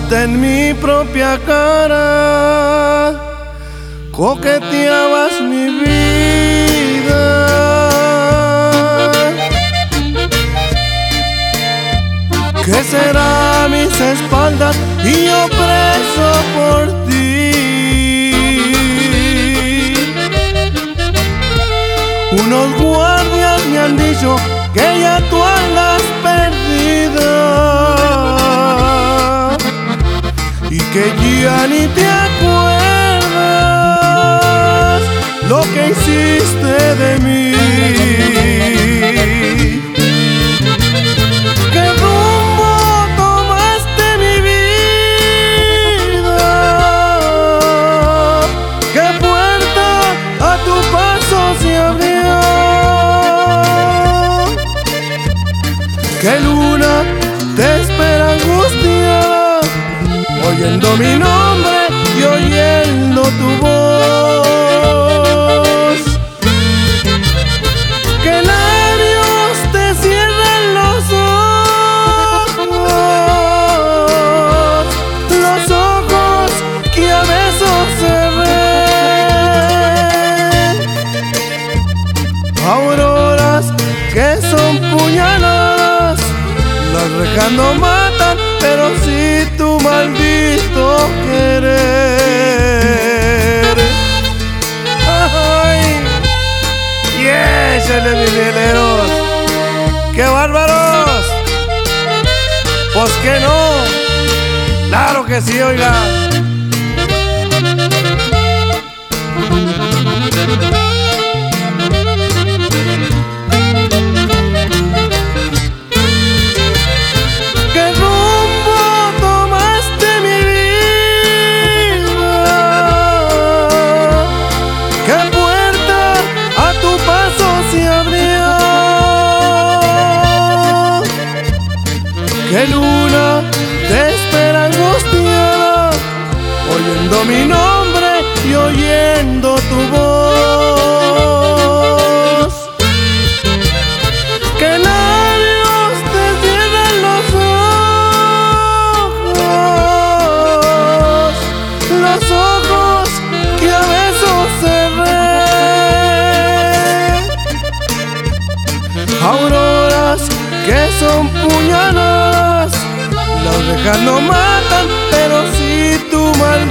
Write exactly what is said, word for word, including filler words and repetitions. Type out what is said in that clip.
hasta en mi propia cara coqueteabas mi vida. ¿Qué será a mis espaldas y yo preso por ti? Unos guardias me han dicho que ya tú andas perdida y que ya ni te acuerdas lo que hiciste de mí. ¿Qué rumbo tomaste, mi vida? ¿Qué puerta a tu paso se abrió? ¿Qué luna te espera angustiada, oyendo mi nombre y oyendo tu voz? ¿Qué labios te cierran los ojos, los ojos que a besos cerré? Auroras que son puñaladas, las rejas no matan, pero sí tu maldito querer. ¡Ay! ¡Y échale, mis vieleros! ¡Qué bárbaros! Pues que no, claro que sí, oiga. ¿Qué luna te espera angustiada, oyendo mi nombre y oyendo tu voz? ¿Qué labios te cierran los ojos, los ojos que a besos cerré? Auroras que son puñaladas, las rejas no matan, pero sí tu mal